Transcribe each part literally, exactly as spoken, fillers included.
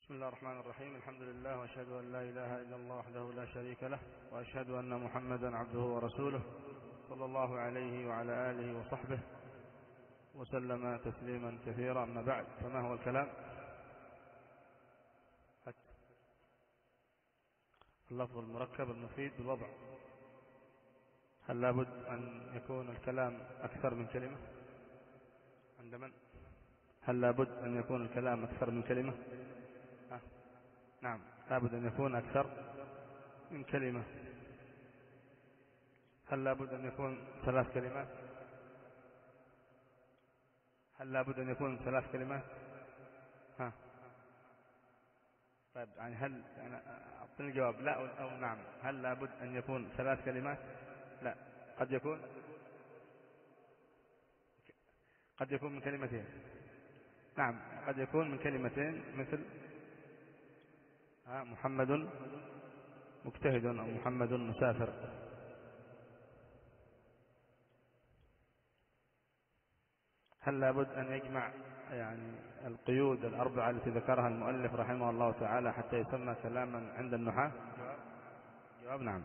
بسم الله الرحمن الرحيم. الحمد لله وأشهد أن لا إله إلا الله وحده لا شريك له، وأشهد أن محمدا عبده ورسوله صلى الله عليه وعلى آله وصحبه وسلم تسليما كثيرا. أما بعد، فما هو الكلام؟ اللفظ المركب المفيد بالوضع. هل لابد أن يكون الكلام أكثر من كلمة؟ عند من؟ هل لابد أن يكون الكلام أكثر من كلمة؟ أه؟ نعم، لابد أن يكون أكثر من كلمة. هل لابد أن يكون ثلاث كلمات؟ هل لابد أن يكون ثلاث كلمات؟ ها طيب، يعني هل يعني أعطني الجواب، لا أو, أو نعم. هل لابد أن يكون ثلاث كلمات؟ لا، قد يكون قد يكون من كلمتين. نعم، قد يكون من كلمتين، مثل ها محمد مجتهد أو محمد مسافر. هل لابد أن يجمع يعني القيود الأربعة التي ذكرها المؤلف رحمه الله تعالى حتى يسمى كلاما عند النحاة؟ جواب نعم.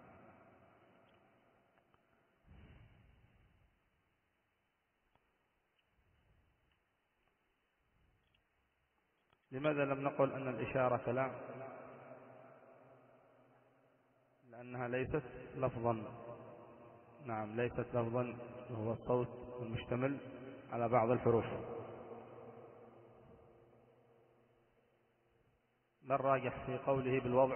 لماذا لم نقل أن الإشارة كلام؟ لأنها ليست لفظا. نعم، ليست لفظا، وهو الصوت المشتمل على بعض الحروف. ما الراجح في قوله بالوضع؟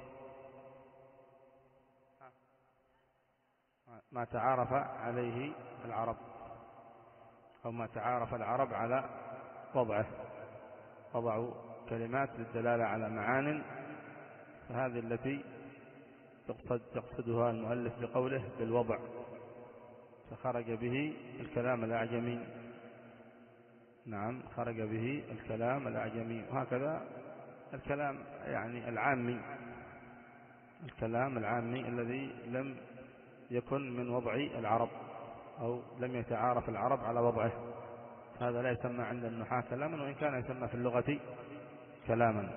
ما تعارف عليه العرب، أو ما تعارف العرب على وضعه، وضعوا كلمات للدلالة على معان، فهذه التي تقصد تقصدها المؤلف بقوله بالوضع، فخرج به الكلام الأعجمي. نعم، خرج به الكلام الأعجمي. وهكذا الكلام يعني العامي، الكلام العامي الذي لم يكن من وضع العرب، أو لم يتعارف العرب على وضعه، هذا لا يسمى عند النحاة كلاما، وإن كان يسمى في اللغة كلاما.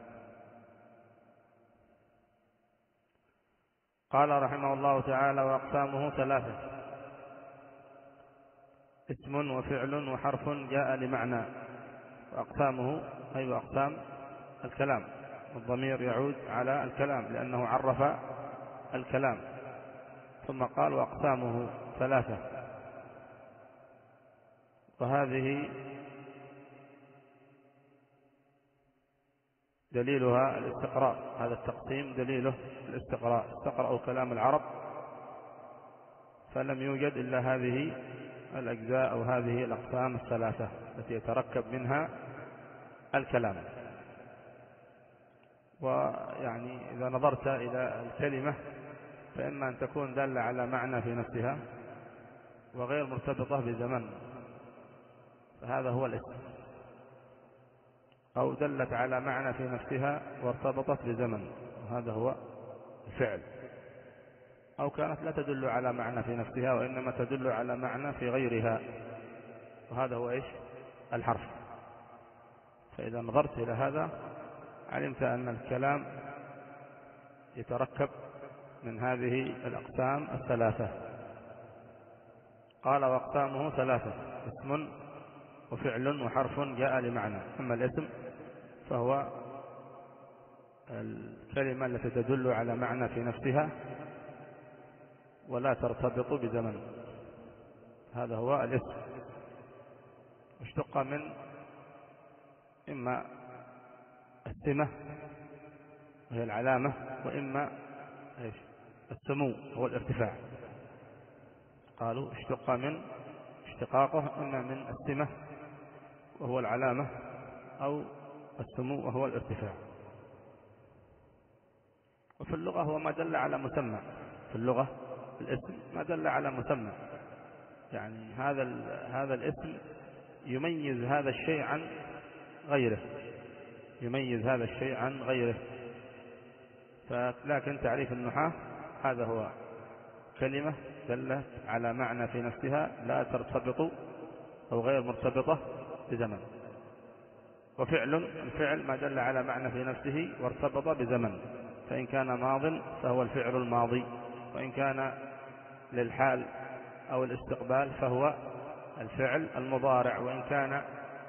قال رحمه الله تعالى: وأقسامه ثلاثة: اسم وفعل وحرف جاء لمعنى. وأقسامه أي أيوة أقسام الكلام، الضمير يعود على الكلام لأنه عرف الكلام. ثم قال: وأقسامه ثلاثة، وهذه دليلها الاستقراء. هذا التقسيم دليله الاستقراء. استقرأوا كلام العرب فلم يوجد إلا هذه الأجزاء أو هذه الأقسام الثلاثة التي يتركب منها الكلام. ويعني إذا نظرت إلى الكلمة فإما أن تكون دالة على معنى في نفسها وغير مرتبطة بزمن، فهذا هو الاسم، أو دلت على معنى في نفسها وارتبطت بزمن، وهذا هو الفعل، أو كانت لا تدل على معنى في نفسها وإنما تدل على معنى في غيرها، وهذا هو إيش؟ الحرف. فإذا نظرت إلى هذا علمت أن الكلام يتركب من هذه الأقسام الثلاثة. قال: وأقسامه ثلاثة: اسم وفعل وحرف جاء لمعنى. أما الاسم فهو الكلمة التي تدل على معنى في نفسها ولا ترتبط بزمن، هذا هو الاسم. اشتق من إما السمة وهي العلامة، وإما السمو هو الارتفاع. قالوا اشتق من اشتقاقه إما من السمة وهو العلامة، أو السمو وهو الارتفاع. وفي اللغة هو ما دل على مسمى. في اللغة الاسم ما دل على مسمى، يعني هذا هذا الاسم يميز هذا الشيء عن غيره، يميز هذا الشيء عن غيره. فلكن تعريف النحاة هذا هو: كلمة دلت على معنى في نفسها لا ترتبط أو غير مرتبطة بزمن. وفعل الفعل ما دل على معنى في نفسه وارتبط بزمن، فإن كان ماض فهو الفعل الماضي، وإن كان للحال أو الاستقبال فهو الفعل المضارع، وإن كان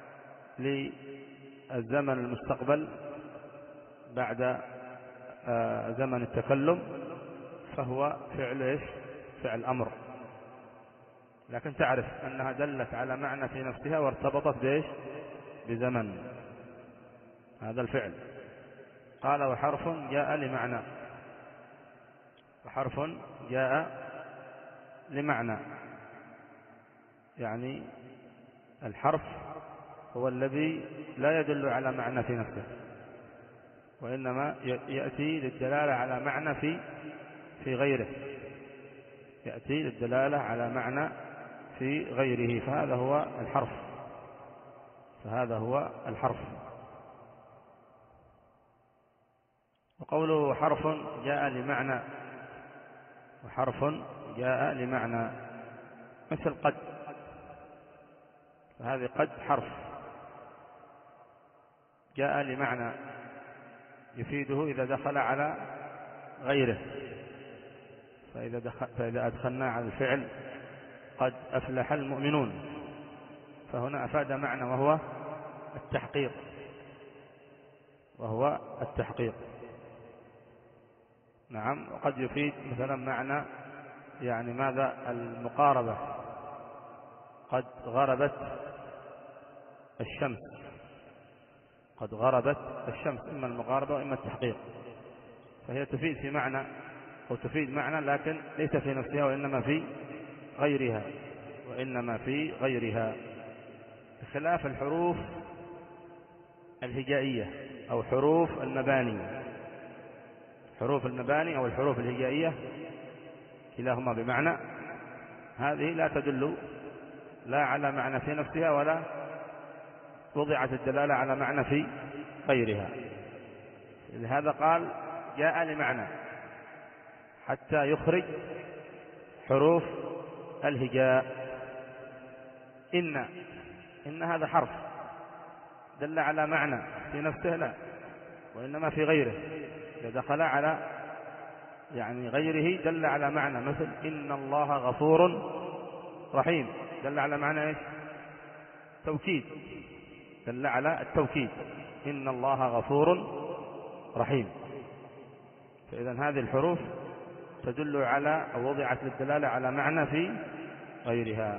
للزمن المستقبل بعد زمن التكلم فهو فعل إيش؟ فعل أمر، لكن تعرف أنها دلت على معنى في نفسها وارتبطت بإيش؟ بزمن، هذا الفعل. قال وحرف جاء لمعنى، وحرف جاء لمعنى، يعني الحرف هو الذي لا يدل على معنى في نفسه، وإنما يأتي للدلالة على معنى في في غيره، يأتي للدلالة على معنى في غيره، فهذا هو الحرف، فهذا هو الحرف. وقوله حرف جاء لمعنى، وحرف جاء لمعنى مثل قد، فهذه قد حرف جاء لمعنى يفيده إذا دخل على غيره، فإذا, دخل فإذا أدخلنا على الفعل قد أفلح المؤمنون، فهنا أفاد معنى وهو التحقيق، وهو التحقيق. نعم. وقد يفيد مثلا معنى يعني ماذا؟ المقاربة، قد غربت الشمس، قد غربت الشمس، إما المقاربة وإما التحقيق، فهي تفيد في معنى أو تفيد معنى لكن ليس في نفسها وإنما في غيرها، وإنما في غيرها، بخلاف الحروف الهجائية أو حروف المباني. حروف المباني أو الحروف الهجائية كلاهما بمعنى، هذه لا تدل لا على معنى في نفسها ولا وضعت الدلالة على معنى في غيرها، لهذا قال جاء لمعنى حتى يخرج حروف الهجاء. إن إن هذا حرف دل على معنى في نفسه لا، وإنما في غيره، إذا دخل على يعني غيره دل على معنى، مثل إن الله غفور رحيم، دل على معنى إيش؟ توكيد، دل على التوكيد، إن الله غفور رحيم. فإذا هذه الحروف تدل على أو وضعت للدلالة على معنى في غيرها.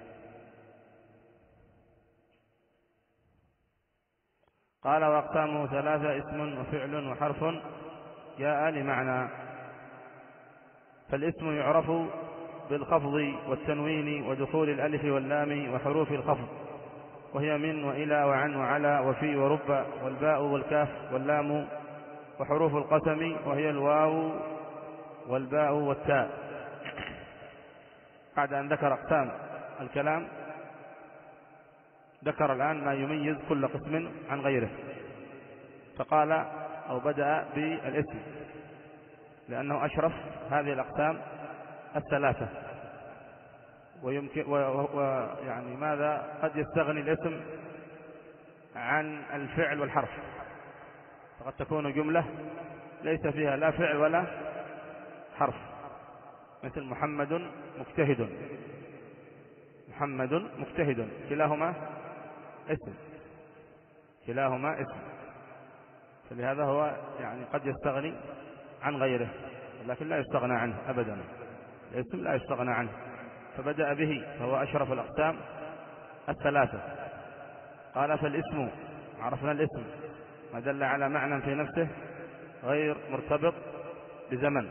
قال وأقسامه ثلاثة: اسم وفعل وحرف جاء لمعنى. فالاسم يعرف بالخفض والتنوين ودخول الألف واللام وحروف الخفض، وهي من وإلى وعن وعلى وفي ورب والباء والكاف واللام، وحروف القسم وهي الواو والباء والتاء. بعد أن ذكر أقسام الكلام ذكر الآن ما يميز كل قسم عن غيره، فقال أو بدأ بالاسم لأنه أشرف هذه الأقسام الثلاثة، ويمكن ويعني ماذا قد يستغني الاسم عن الفعل والحرف، فقد تكون جملة ليس فيها لا فعل ولا حرف، مثل محمد مجتهد، محمد مجتهد كلاهما اسم، كلاهما اسم، فلهذا هو يعني قد يستغني عن غيره، لكن لا يستغنى عنه أبدا، الاسم لا يستغنى عنه، فبدأ به فهو أشرف الأقسام الثلاثة. قال فالاسم، عرفنا الاسم ما دل على معنى في نفسه غير مرتبط بزمن.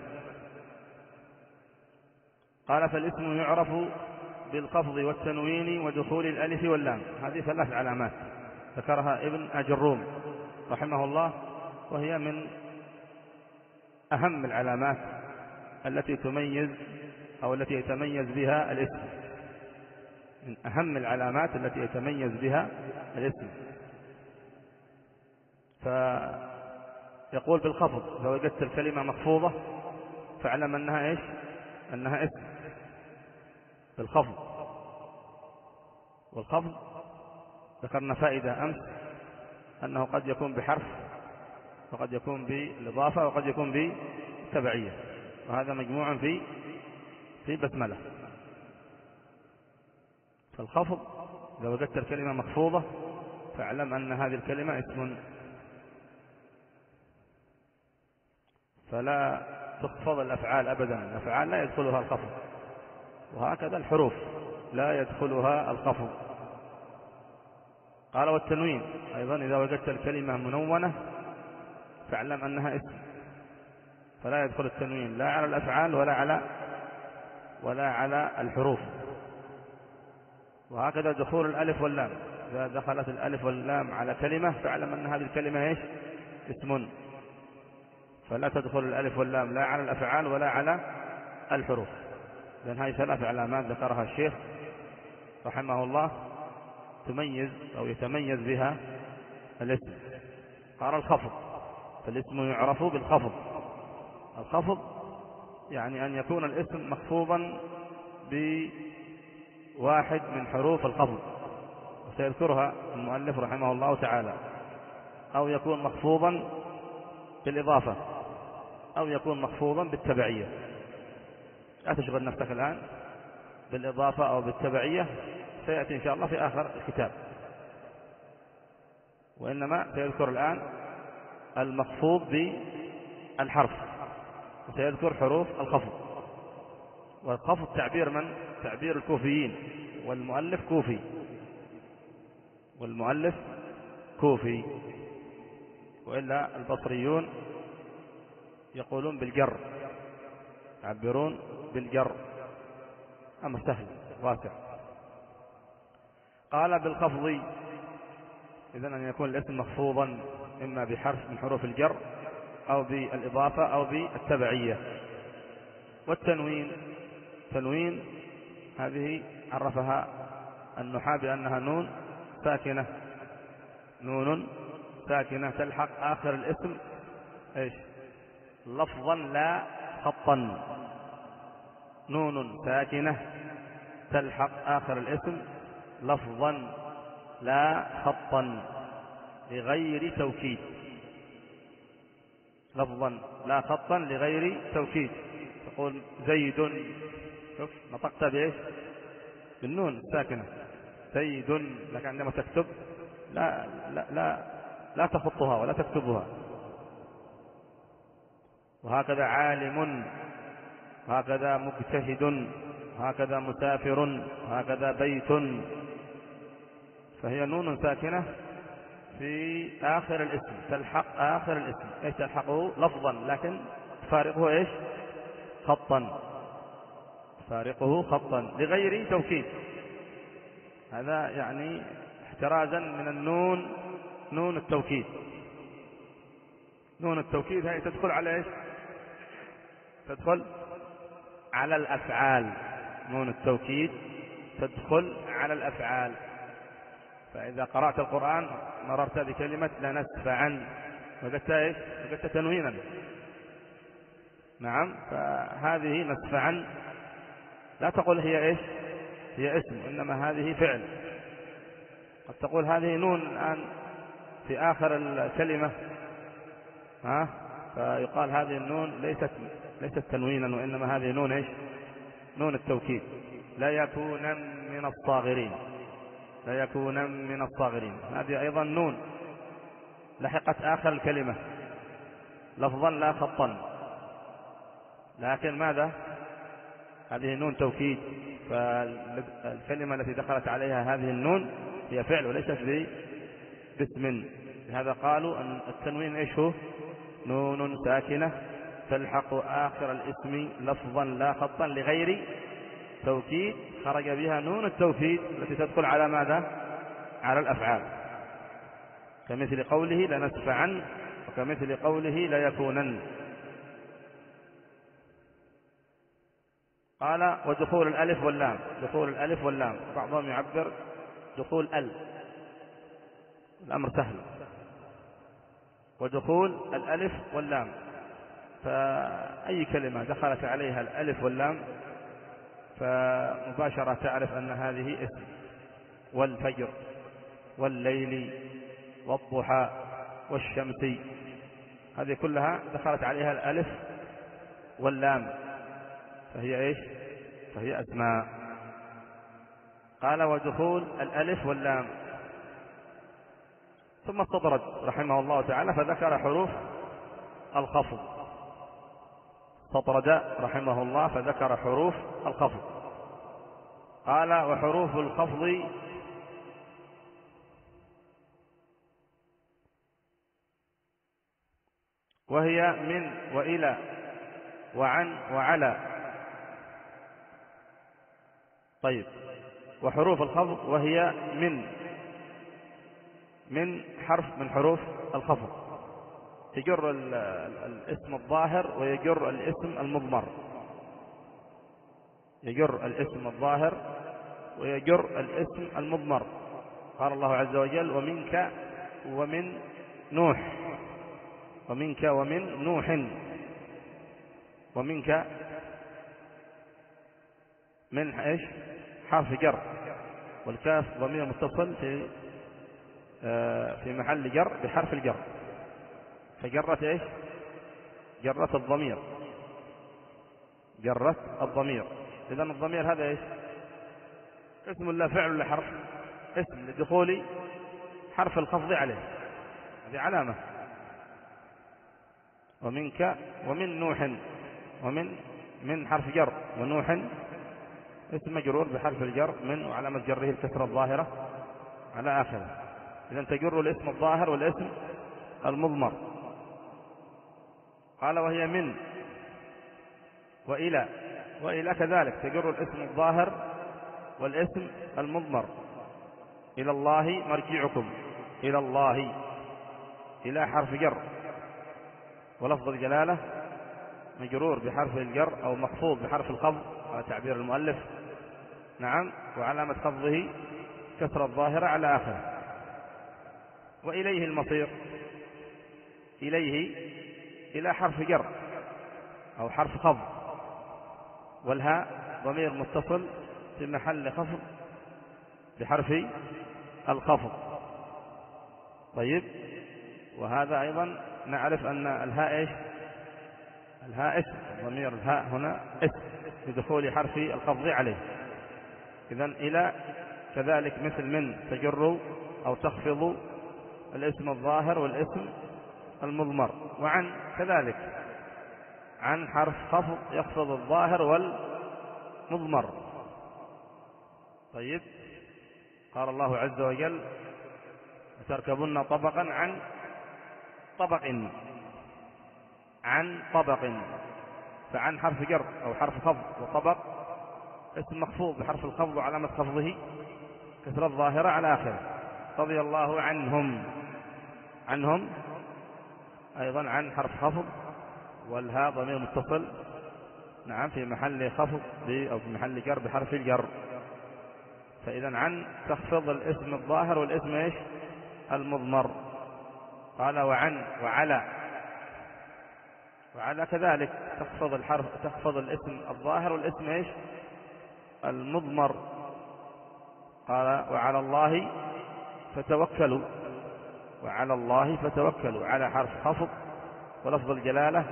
قال فالاسم يعرف بالخفض والتنوين ودخول الألف واللام، هذه ثلاث علامات ذكرها ابن أجروم رحمه الله، وهي من أهم العلامات التي تميز أو التي يتميز بها الاسم، من أهم العلامات التي يتميز بها الاسم. فيقول بالخفض، لو وجدت الكلمة مخفوضة فاعلم أنها إيش؟ أنها اسم بالخفض. والخفض ذكرنا فائدة أمس أنه قد يكون بحرف وقد يكون بالإضافة وقد يكون بالتبعية، وهذا مجموع في في البسملة. فالخفض إذا وجدت الكلمة مخفوضة فاعلم أن هذه الكلمة اسم، فلا تخفض الأفعال أبدا، الأفعال لا يدخلها الخفض، وهكذا الحروف لا يدخلها الخفض. قال والتنوين أيضا إذا وجدت الكلمة منونة فاعلم أنها اسم، فلا يدخل التنوين لا على الأفعال ولا على ولا على الحروف. وهكذا دخول الألف واللام، إذا دخلت الألف واللام على كلمة فاعلم أن هذه الكلمة إيش؟ اسم، فلا تدخل الألف واللام لا على الأفعال ولا على الحروف، لأن هذه ثلاث علامات ذكرها الشيخ رحمه الله تميز أو يتميز بها الاسم. قال الخفض، فالاسم يعرف بالخفض. الخفض يعني أن يكون الاسم مخفوضا بواحد من حروف الخفض، وسيذكرها المؤلف رحمه الله تعالى، أو يكون مخفوضا بالإضافة، أو يكون مخفوضا بالتبعية. لا تشغل نفسك الآن بالإضافة أو بالتبعية، سيأتي إن شاء الله في آخر الكتاب، وإنما سيذكر الآن المخفوض بالحرف، وسيذكر حروف الخفض. والخفض تعبير من؟ تعبير الكوفيين، والمؤلف كوفي، والمؤلف كوفي، وإلا البصريون يقولون بالجر، يعبرون بالجر، أمر سهل واسع. قال بالخفض، إذن أن يكون الاسم مخفوضا إما بحرف من حروف الجر أو بالإضافة أو بالتبعية. والتنوين، تنوين هذه عرفها النحاة بأنها نون ساكنة، نون ساكنة تلحق آخر الاسم إيش؟ لفظا لا خطا، نون ساكنة تلحق آخر الاسم لفظا لا خطا لغير توكيد، لفظا لا خطا لغير توكيد. تقول زيد، شوف نطقت بإيش؟ بالنون الساكنة، زيد، لكن عندما تكتب لا لا لا لا تخطها ولا تكتبها. وهكذا عالم، وهكذا مجتهد، وهكذا مسافر، وهكذا بيت، فهي نون ساكنة في آخر الاسم تلحق آخر الاسم، ايش تلحقه؟ لفظا، لكن تفارقه ايش؟ خطا، تفارقه خطا لغير توكيد. هذا يعني احترازا من النون، نون التوكيد. نون التوكيد هي تدخل على ايش؟ تدخل على الأفعال، نون التوكيد تدخل على الأفعال. فإذا قرأت القرآن مررت بكلمة لنسفعا، وجدت ايش؟ وجدت تنوينا، نعم، فهذه نسفعا لا تقول هي ايش؟ هي اسم، إنما هذه فعل. قد تقول هذه نون الآن في آخر الكلمة، ها، فيقال هذه النون ليست ليست تنوينا، وإنما هذه نون ايش؟ نون التوكيد. لا يكون من الصاغرين، لا يكون من الصاغرين، هذه أيضا نون لحقت آخر الكلمة لفظا لا خطا، لكن ماذا؟ هذه نون توكيد، فالكلمة التي دخلت عليها هذه النون هي فعل وليست باسم. لهذا قالوا أن التنوين ايش هو؟ نون ساكنة تلحق آخر الاسم لفظا لا خطا لغير توكيد، خرج بها نون التوكيد التي تدخل على ماذا؟ على الأفعال، كمثل قوله لنسفعن، وكمثل قوله ليكونن. قال ودخول الألف واللام، دخول الألف واللام بعضهم يعبر دخول ال، الأمر سهل، ودخول الألف واللام، فأي كلمة دخلت عليها الألف واللام فمباشرة تعرف أن هذه اسم، والفجر والليل والضحى والشمس، هذه كلها دخلت عليها الألف واللام، فهي إيش؟ فهي أسماء. قال ودخول الألف واللام. ثم استطرد رحمه الله تعالى فذكر حروف الخفض، استطرد رحمه الله فذكر حروف الخفض. قال وحروف الخفض وهي من وإلى وعن وعلى. طيب، وحروف الخفض وهي من من حرف من حروف الخفض، يجر الاسم الظاهر ويجر الاسم المضمر، يجر الاسم الظاهر ويجر الاسم المضمر. قال الله عز وجل ومنك ومن نوح، ومنك ومن نوح، ومنك من ايش؟ حرف جر، والكاف ضمير متصل في في محل جر بحرف الجر، فجرت ايش؟ جرت الضمير، جرت الضمير. اذا الضمير هذا ايش؟ اسم لا فعل ولا حرف؟ اسم لدخول حرف الخفض عليه، هذه علامة. ومنك ومن نوح، ومن من حرف جر، ونوح اسم مجرور بحرف الجر من، وعلامة جره الكسرة الظاهرة على آخره. إذن تجر الاسم الظاهر والاسم المضمر. قال وهي من وإلى، وإلى كذلك تجر الاسم الظاهر والاسم المضمر. إلى الله مرجعكم، إلى الله، إلى حرف جر، ولفظ الجلالة مجرور بحرف الجر أو مخفوض بحرف الخفض على تعبير المؤلف، نعم، وعلامة خفضه كسر الظاهرة على آخره. وإليه المصير، إليه إلى حرف جر أو حرف خفض، والهاء ضمير متصل في محل خفض بحرف الخفض. طيب، وهذا أيضا نعرف أن الهاء إيش؟ الهاء اسم، ضمير الهاء هنا اسم بدخول حرف الخفض عليه. إذن إلى كذلك مثل من تجر أو تخفض الاسم الظاهر والاسم المضمر. وعن كذلك، عن حرف خفض يخفض الظاهر والمضمر. طيب، قال الله عز وجل تركبن طبقا عن طبق، عن طبق، فعن حرف جر أو حرف خفض، وطبق اسم مخفوض بحرف الخفض وعلامة خفضه كسر الظاهرة على آخره. رضي الله عنهم، عنهم أيضا عن حرف خفض، والهاء ضمير متصل، نعم، في محل خفض أو في محل جر بحرف الجر. فإذا عن تخفض الاسم الظاهر والاسم إيش؟ المضمر. قال وعن وعلى، وعلى كذلك تخفض الحرف، تخفض الاسم الظاهر والاسم إيش؟ المضمر. قال وعلى الله فتوكلوا، وعلى الله فتوكلوا، على حرف خفض ولفظ الجلالة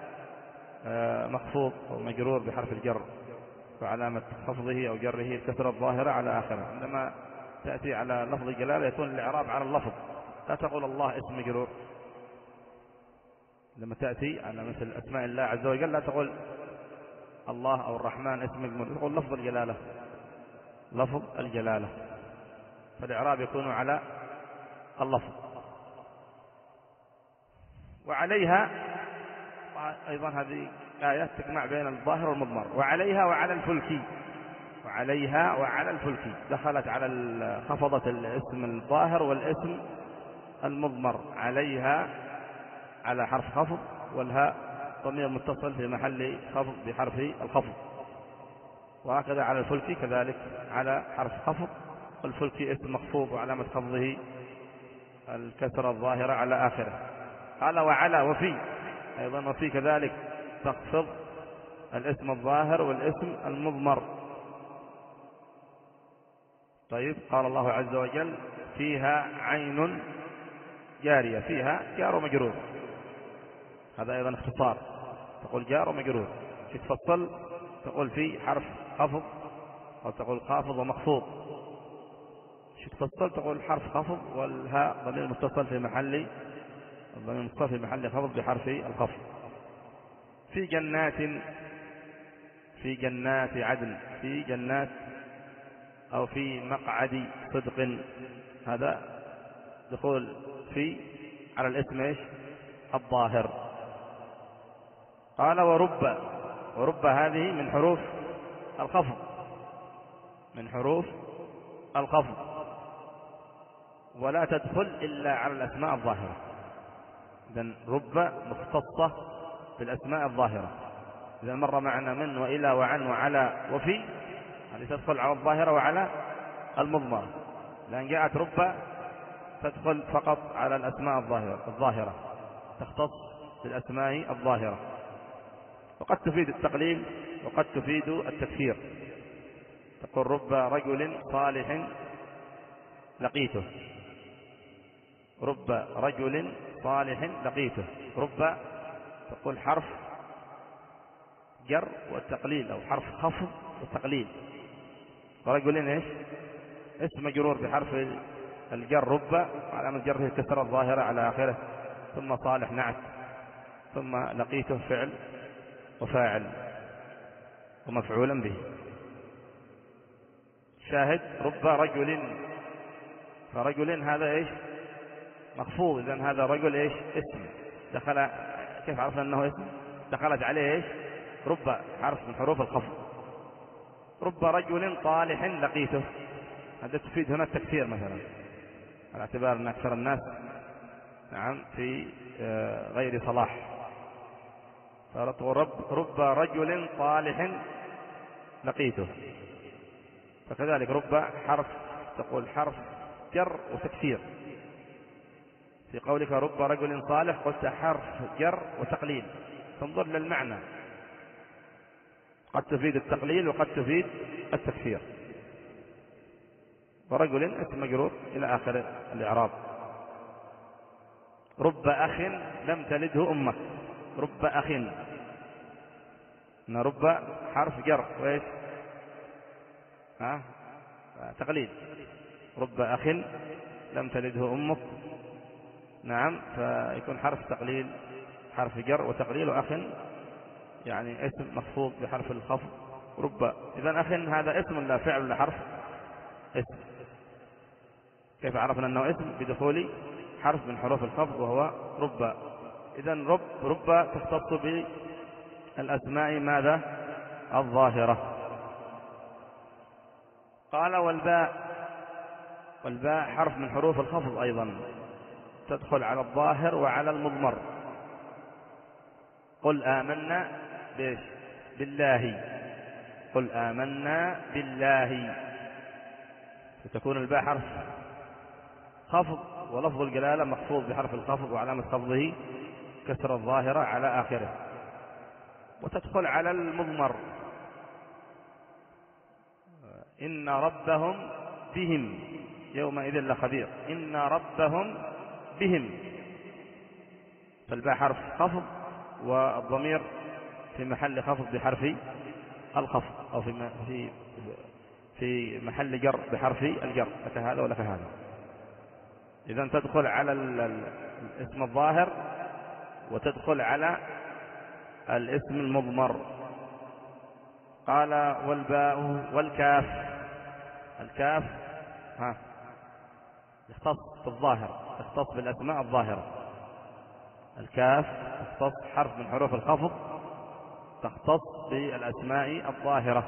مخفوض أو مجرور بحرف الجر، وعلامة خفضه أو جره الكسرة الظاهرة على آخره. عندما تأتي على لفظ الجلالة يكون الإعراب على اللفظ، لا تقول الله اسم مجرور. لما تأتي على مثل أسماء الله عز وجل لا تقول الله أو الرحمن اسم مجرور، تقول لفظ الجلالة، لفظ الجلالة، فالإعراب يكون على اللفظ. وعليها أيضا هذه آيات تجمع بين الظاهر والمضمر. وعليها وعلى الفلك، وعليها وعلى الفلك دخلت على خفضة الاسم الظاهر والاسم المضمر. عليها على حرف خفض، والهاء ضمير متصل في محل خفض بحرف الخفض. وهكذا على الفلك كذلك على حرف خفض، والفلك اسم مخفوض وعلامة خفضه الكسرة الظاهرة على آخره. قال وعلى وفي أيضا، وفي كذلك تخفض الاسم الظاهر والاسم المضمر. طيب، قال الله عز وجل فيها عين جارية فيها جار ومجرور، هذا أيضا اختصار، تقول جار ومجرور. تفصل تقول في حرف خفض، أو تقول خافض ومخفوض. تفصل تقول حرف خفض والهاء ضمير متصل في محل الضمير المتصل في محل خفض بحرف الخفض. في جنات، في جنات عدن، في جنات، أو في مقعد صدق، هذا دخول في على الاسم ايش؟ الظاهر. قال ورب، ورب هذه من حروف الخفض، من حروف الخفض، ولا تدخل إلا على الأسماء الظاهرة. إذن رب مختصة بالأسماء الظاهرة. إذا مر معنا من وإلى وعن وعلى وفي، هذه تدخل على الظاهرة وعلى المضمرة. لأن جاءت رب تدخل فقط على الأسماء الظاهرة الظاهرة تختص بالأسماء الظاهرة، وقد تفيد التقليل وقد تفيد التكثير. تقول رب رجل صالح لقيته، رب رجل صالح لقيته. رب تقول حرف جر والتقليل، أو حرف خفض والتقليل. ورجل ايش؟ اسم مجرور بحرف الجر رب، علامة جره الكسرة الظاهرة على آخره، ثم صالح نعت، ثم لقيته فعل وفاعل ومفعولا به. شاهد رب رجل، فرجل هذا ايش؟ مخفوض. إذن هذا رجل ايش؟ اسم دخل، كيف عرفنا انه اسم؟ دخلت عليه ايش؟ رب، حرف من حروف الخفض. رب رجل طالح لقيته، هذا تفيد هنا التكثير مثلا، على اعتبار ان اكثر الناس نعم في غير صلاح. فرب رب رجل طالح لقيته. فكذلك رب حرف، تقول حرف جر وتكثير. في قولك رب رجل صالح قلت حرف جر وتقليل، تنظر للمعنى، قد تفيد التقليل وقد تفيد التكثير. ورجل اسم مجرور إلى آخر الإعراب. رب أخ لم تلده أمك، رب أخ، إن رب حرف جر وإيش؟ ها؟ تقليل. رب أخ لم تلده أمك، نعم، فيكون حرف تقليل، حرف جر وتقليل، وأخ يعني اسم مخفوض بحرف الخفض. رب، إذن أخ هذا اسم لا فعل ولا حرف؟ اسم. كيف عرفنا أنه اسم؟ بدخول حرف من حروف الخفض وهو رب. إذن رب رب تختص بالأسماء ماذا؟ الظاهرة. قال والباء، والباء حرف من حروف الخفض أيضا، تدخل على الظاهر وعلى المضمر. قل آمنا بإيش؟ بالله، قل آمنا بالله، فتكون الباء حرف خفض، ولفظ الجلالة مخفوض بحرف الخفض، وعلامة خفضه كسر الظاهرة على آخره. وتدخل على المضمر. إن ربهم بهم يومئذ لخبير، إن ربهم بهم، فالباء حرف خفض، والضمير في محل خفض بحرف الخفض، أو في في في محل جر بحرف الجر، لك هذا ولك هذا. إذن تدخل على الاسم الظاهر وتدخل على الاسم المضمر. قال والباء والكاف، الكاف ها يختص بالظاهر، يختص بالأسماء الظاهرة. الكاف تختص حرف من حروف الخفض، تختص بالأسماء الظاهرة.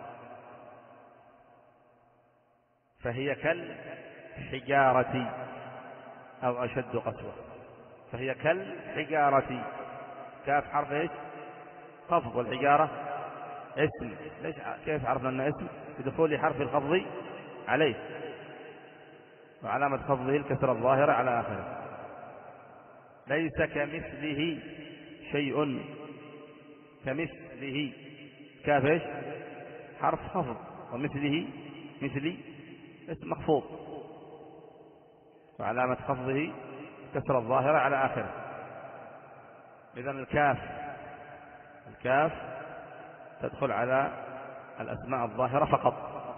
فهي كالحجارة أو أشد قسوة، فهي كالحجارة. كاف حرف ايش؟ خفض، والحجارة اسم. ليش كيف عرفنا أنه اسم؟ بدخول حرف الخفض عليه، وعلامة خفضه الكسر الظاهرة على آخره. ليس كمثله شيء، كمثله، كاف ايش؟ حرف خفض، ومثله مثلي اسم مخفوض، وعلامة خفضه الكسرة الظاهرة على آخره. إذن الكاف الكاف تدخل على الأسماء الظاهرة فقط.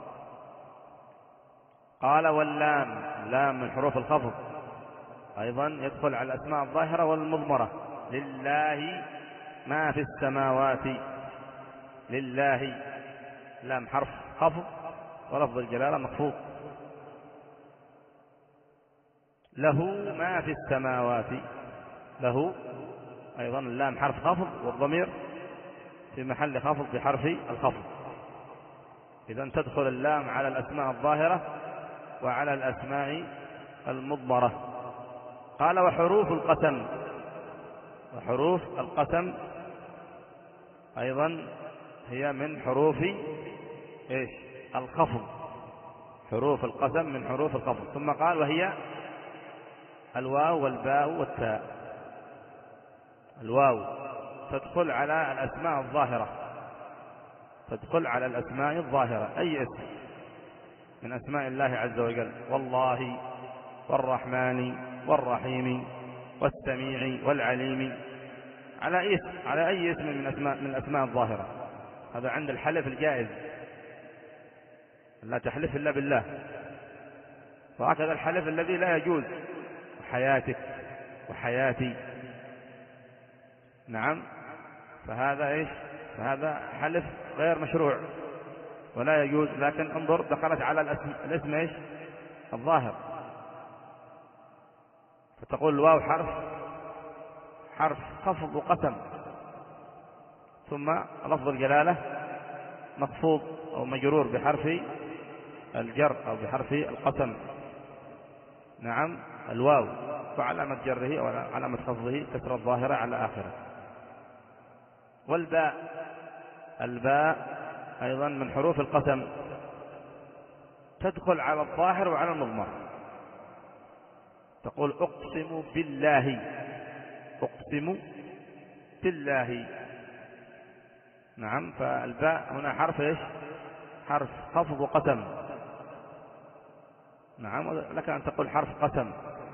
قال واللام، لام من حروف الخفض أيضا يدخل على الأسماء الظاهرة والمضمرة. لله ما في السماوات، لله لام حرف خفض ولفظ الجلالة مخفوض. له ما في السماوات، له أيضا اللام حرف خفض والضمير في محل خفض بحرف الخفض. إذن تدخل اللام على الأسماء الظاهرة وعلى الأسماء المضمرة. قال وحروف القسم، وحروف القسم أيضا هي من حروف إيش؟ الخفض. حروف القسم من حروف الخفض. ثم قال وهي الواو والباء والتاء. الواو تدخل على الأسماء الظاهرة، تدخل على الأسماء الظاهرة أي اسم من أسماء الله عز وجل، والله والرحمن والرحيم والسميع والعليم، على أي اسم على أي اسم من أسماء من الأسماء الظاهرة. هذا عند الحلف الجائز، لا تحلف إلا بالله. وهكذا الحلف الذي لا يجوز، حياتك وحياتي، نعم، فهذا إيش؟ فهذا حلف غير مشروع ولا يجوز. لكن انظر دخلت على الاسم, الاسم إيش؟ الظاهر. فتقول الواو حرف حرف خفض وقسم، ثم لفظ الجلالة مخفوض أو مجرور بحرف الجر أو بحرف القسم، نعم الواو، وعلامة جره أو علامة خفضه كسر الظاهرة على آخره. والباء، الباء أيضا من حروف القسم، تدخل على الظاهر وعلى المضمر. تقول أقسم بالله، أقسم بالله، نعم. فالباء هنا حرف إيش؟ حرف خفض وقسم، نعم. لك أن تقول حرف قسم،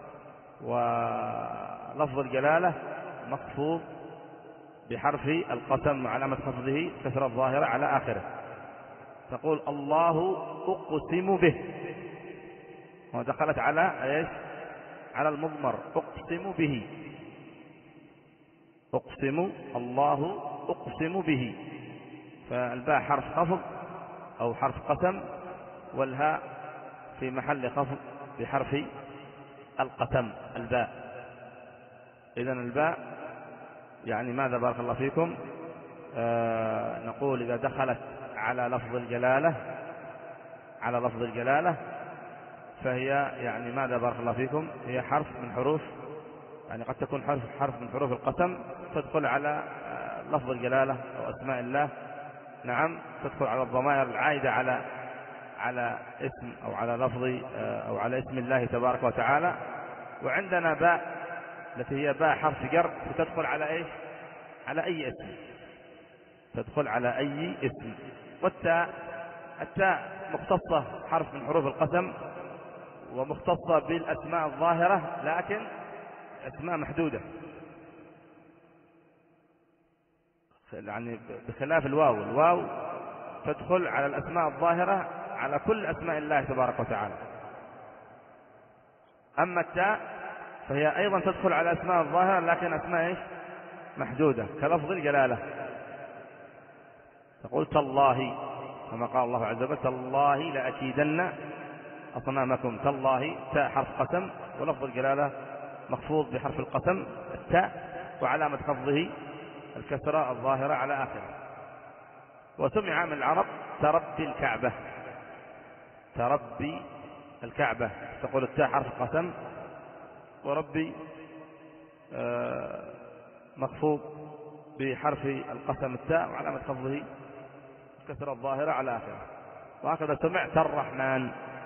ولفظ الجلالة مخفوض بحرف القسم وعلامة خفضه كسر الظاهرة على آخره. تقول الله أقسم به، ودخلت على إيش؟ على المضمر، أقسم به، أقسم الله أقسم به. فالباء حرف خفض أو حرف قسم، والهاء في محل خفض بحرف القسم الباء. إذن الباء يعني ماذا بارك الله فيكم؟ آه نقول إذا دخلت على لفظ الجلالة على لفظ الجلالة فهي يعني ماذا بارك الله فيكم؟ هي حرف من حروف، يعني قد تكون حرف حرف من حروف القسم، تدخل على لفظ الجلالة أو أسماء الله، نعم، تدخل على الضمائر العائدة على على اسم أو على لفظ أو على اسم الله تبارك وتعالى. وعندنا باء التي هي باء حرف جر، فتدخل على إيش؟ على أي اسم، تدخل على أي اسم. والتاء، التاء مختصة، حرف من حروف القسم، ومختصة بالأسماء الظاهرة، لكن أسماء محدودة، يعني بخلاف الواو. الواو تدخل على الأسماء الظاهرة على كل أسماء الله تبارك وتعالى. أما التاء فهي أيضا تدخل على أسماء الظاهرة، لكن أسماء إيش؟ محدودة، كلفظ الجلالة. تقول تالله، كما قال الله عز وجل تالله لأكيدن أصنامكم. تالله تاء حرف قسم، ولفظ الجلالة مخفوض بحرف القسم التاء، وعلامة خفضه الكسرة الظاهرة على آخره. وسمع من العرب تربي الكعبة، تربي الكعبة، تقول التاء حرف قسم، وربي مخفوض بحرف القسم التاء، وعلامة خفضه الكسرة الظاهرة على آخره. وهكذا سمعت الرحمن،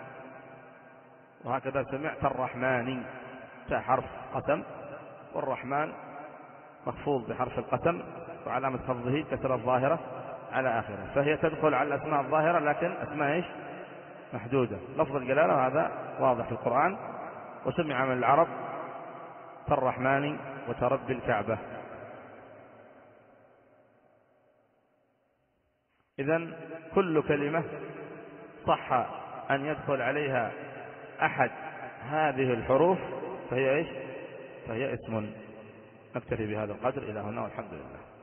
وهكذا سمعت الرحمن، تاء حرف قسم، والرحمن مخفوض بحرف القسم، وعلامة خفضه كسرة الظاهرة على آخره. فهي تدخل على الأسماء الظاهرة، لكن أسماء إيش؟ محدودة. لفظ الجلالة هذا واضح في القرآن. وسمع من العرب كالرحمن وترب الكعبة. إذن كل كلمة صح أن يدخل عليها أحد هذه الحروف فهي إيش؟ فهي اسم. نكتفي بهذا القدر إلى هنا والحمد لله.